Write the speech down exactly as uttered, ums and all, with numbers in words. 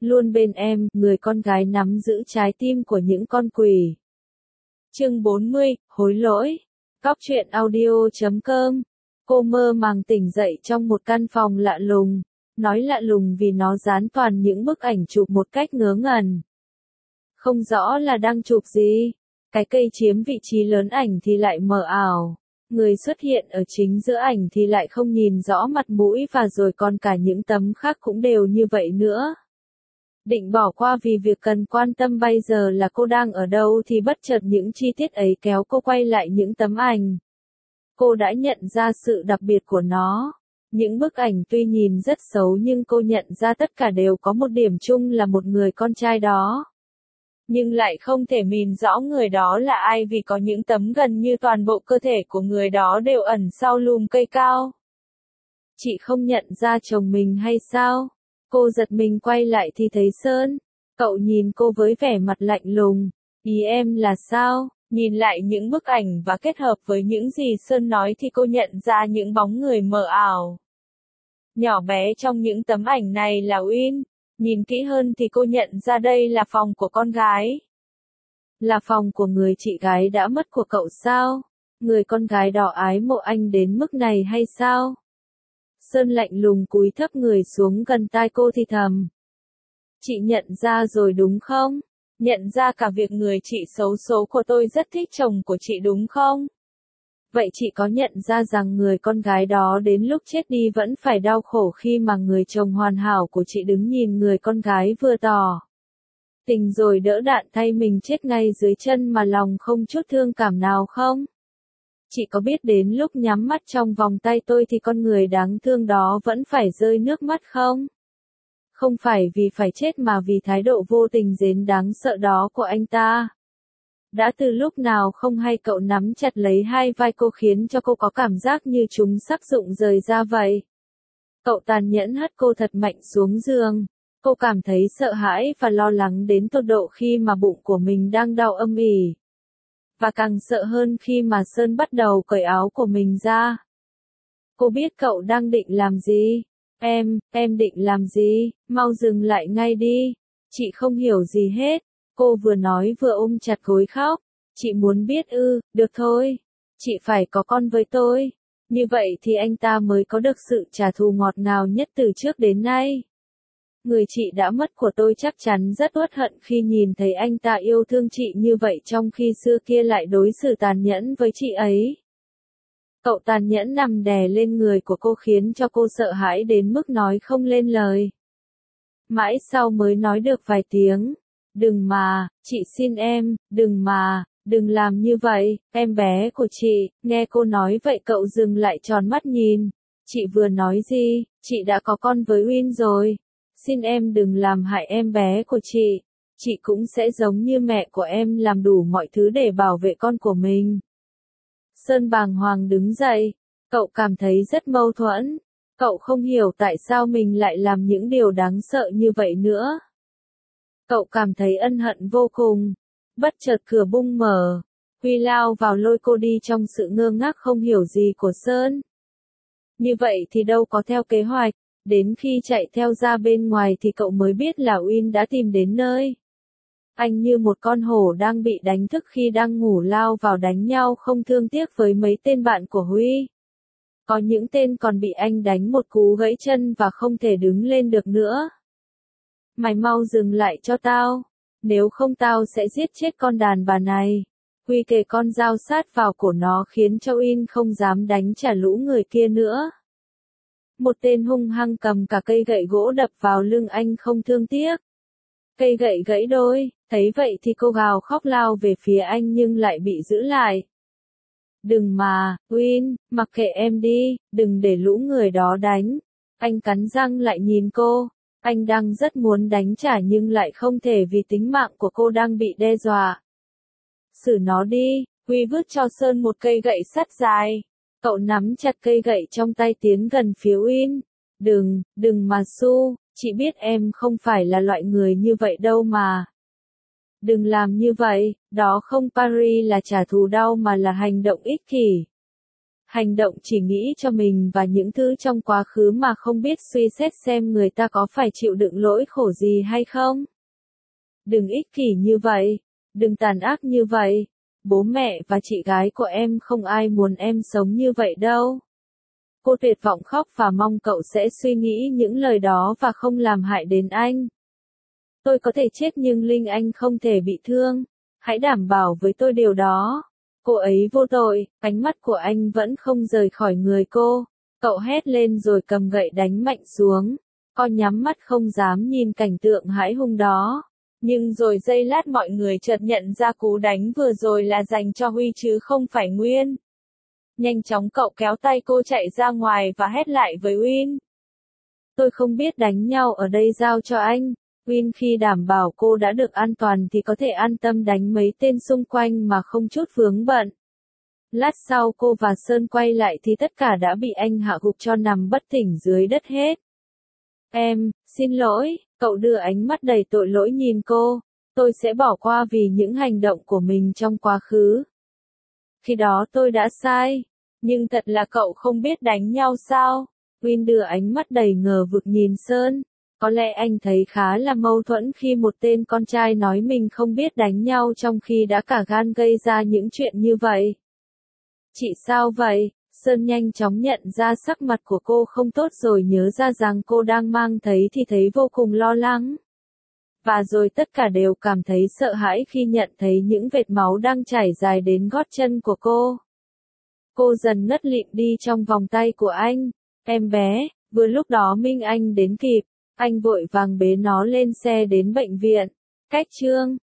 luôn bên em, người con gái nắm giữ trái tim của những con quỷ. Chương bốn mươi, hối lỗi. Góc truyện audio chấm com. Cô mơ màng tỉnh dậy trong một căn phòng lạ lùng. Nói lạ lùng vì nó dán toàn những bức ảnh chụp một cách ngớ ngẩn. Không rõ là đang chụp gì. Cái cây chiếm vị trí lớn ảnh thì lại mờ ảo. Người xuất hiện ở chính giữa ảnh thì lại không nhìn rõ mặt mũi, và rồi còn cả những tấm khác cũng đều như vậy nữa. Định bỏ qua vì việc cần quan tâm bây giờ là cô đang ở đâu thì bất chợt những chi tiết ấy kéo cô quay lại những tấm ảnh. Cô đã nhận ra sự đặc biệt của nó. Những bức ảnh tuy nhìn rất xấu nhưng cô nhận ra tất cả đều có một điểm chung là một người con trai đó. Nhưng lại không thể nhìn rõ người đó là ai vì có những tấm gần như toàn bộ cơ thể của người đó đều ẩn sau lùm cây cao. Chị không nhận ra chồng mình hay sao? Cô giật mình quay lại thì thấy Sơn. Cậu nhìn cô với vẻ mặt lạnh lùng. Ý em là sao? Nhìn lại những bức ảnh và kết hợp với những gì Sơn nói thì cô nhận ra những bóng người mờ ảo. Nhỏ bé trong những tấm ảnh này là Uyên. Nhìn kỹ hơn thì cô nhận ra đây là phòng của con gái. Là phòng của người chị gái đã mất của cậu sao? Người con gái đó ái mộ anh đến mức này hay sao? Sơn lạnh lùng cúi thấp người xuống gần tai cô thì thầm. Chị nhận ra rồi đúng không? Nhận ra cả việc người chị xấu số của tôi rất thích chồng của chị đúng không? Vậy chị có nhận ra rằng người con gái đó đến lúc chết đi vẫn phải đau khổ khi mà người chồng hoàn hảo của chị đứng nhìn người con gái vừa tỏ tình rồi đỡ đạn thay mình chết ngay dưới chân mà lòng không chút thương cảm nào không? Chị có biết đến lúc nhắm mắt trong vòng tay tôi thì con người đáng thương đó vẫn phải rơi nước mắt không? Không phải vì phải chết mà vì thái độ vô tình đến đáng sợ đó của anh ta. Đã từ lúc nào không hay cậu nắm chặt lấy hai vai cô khiến cho cô có cảm giác như chúng sắc dụng rời ra vậy. Cậu tàn nhẫn hất cô thật mạnh xuống giường. Cô cảm thấy sợ hãi và lo lắng đến tột độ khi mà bụng của mình đang đau âm ỉ. Và càng sợ hơn khi mà Sơn bắt đầu cởi áo của mình ra. Cô biết cậu đang định làm gì. Em, em định làm gì? Mau dừng lại ngay đi. Chị không hiểu gì hết. Cô vừa nói vừa ôm chặt gối khóc. Chị muốn biết ư, được thôi. Chị phải có con với tôi. Như vậy thì anh ta mới có được sự trả thù ngọt ngào nhất từ trước đến nay. Người chị đã mất của tôi chắc chắn rất uất hận khi nhìn thấy anh ta yêu thương chị như vậy trong khi xưa kia lại đối xử tàn nhẫn với chị ấy. Cậu tàn nhẫn nằm đè lên người của cô khiến cho cô sợ hãi đến mức nói không lên lời. Mãi sau mới nói được vài tiếng. Đừng mà, chị xin em, đừng mà, đừng làm như vậy, em bé của chị. Nghe cô nói vậy cậu dừng lại tròn mắt nhìn. Chị vừa nói gì? Chị đã có con với Uyên rồi. Xin em đừng làm hại em bé của chị. Chị cũng sẽ giống như mẹ của em làm đủ mọi thứ để bảo vệ con của mình. Sơn bàng hoàng đứng dậy. Cậu cảm thấy rất mâu thuẫn. Cậu không hiểu tại sao mình lại làm những điều đáng sợ như vậy nữa. Cậu cảm thấy ân hận vô cùng. Bất chợt cửa bung mở. Huy lao vào lôi cô đi trong sự ngơ ngác không hiểu gì của Sơn. Như vậy thì đâu có theo kế hoạch. Đến khi chạy theo ra bên ngoài thì cậu mới biết là Uyên đã tìm đến nơi. Anh như một con hổ đang bị đánh thức khi đang ngủ lao vào đánh nhau không thương tiếc với mấy tên bạn của Huy. Có những tên còn bị anh đánh một cú gãy chân và không thể đứng lên được nữa. Mày mau dừng lại cho tao. Nếu không tao sẽ giết chết con đàn bà này. Huy kề con dao sát vào cổ nó khiến cho Uyên không dám đánh trả lũ người kia nữa. Một tên hung hăng cầm cả cây gậy gỗ đập vào lưng anh không thương tiếc. Cây gậy gãy đôi, thấy vậy thì cô gào khóc lao về phía anh nhưng lại bị giữ lại. Đừng mà, Uyên, mặc kệ em đi, đừng để lũ người đó đánh. Anh cắn răng lại nhìn cô. Anh đang rất muốn đánh trả nhưng lại không thể vì tính mạng của cô đang bị đe dọa. Xử nó đi. Huy vứt cho Sơn một cây gậy sắt dài. Cậu nắm chặt cây gậy trong tay tiến gần phía Uyên. Đừng, đừng mà Su, chị biết em không phải là loại người như vậy đâu mà. Đừng làm như vậy, đó không Paris là trả thù đau mà là hành động ích kỷ. Hành động chỉ nghĩ cho mình và những thứ trong quá khứ mà không biết suy xét xem người ta có phải chịu đựng lỗi khổ gì hay không. Đừng ích kỷ như vậy, đừng tàn ác như vậy. Bố mẹ và chị gái của em không ai muốn em sống như vậy đâu. Cô tuyệt vọng khóc và mong cậu sẽ suy nghĩ những lời đó và không làm hại đến anh. Tôi có thể chết nhưng Linh Anh không thể bị thương. Hãy đảm bảo với tôi điều đó. Cô ấy vô tội, ánh mắt của anh vẫn không rời khỏi người cô. Cậu hét lên rồi cầm gậy đánh mạnh xuống. Con nhắm mắt không dám nhìn cảnh tượng hãi hùng đó. Nhưng rồi giây lát mọi người chợt nhận ra cú đánh vừa rồi là dành cho Huy chứ không phải Nguyên. Nhanh chóng cậu kéo tay cô chạy ra ngoài và hét lại với Win. Tôi không biết đánh nhau ở đây, giao cho anh. Win khi đảm bảo cô đã được an toàn thì có thể an tâm đánh mấy tên xung quanh mà không chút vướng bận. Lát sau cô và Sơn quay lại thì tất cả đã bị anh hạ gục cho nằm bất tỉnh dưới đất hết. Em, xin lỗi, cậu đưa ánh mắt đầy tội lỗi nhìn cô. Tôi sẽ bỏ qua vì những hành động của mình trong quá khứ. Khi đó tôi đã sai. Nhưng thật là cậu không biết đánh nhau sao? Win đưa ánh mắt đầy ngờ vực nhìn Sơn. Có lẽ anh thấy khá là mâu thuẫn khi một tên con trai nói mình không biết đánh nhau trong khi đã cả gan gây ra những chuyện như vậy. Chị sao vậy? Sơn nhanh chóng nhận ra sắc mặt của cô không tốt rồi nhớ ra rằng cô đang mang thấy thì thấy vô cùng lo lắng. Và rồi tất cả đều cảm thấy sợ hãi khi nhận thấy những vệt máu đang chảy dài đến gót chân của cô. Cô dần ngất lịm đi trong vòng tay của anh. Em bé, vừa lúc đó Minh Anh đến kịp. Anh vội vàng bế nó lên xe đến bệnh viện. Cách chương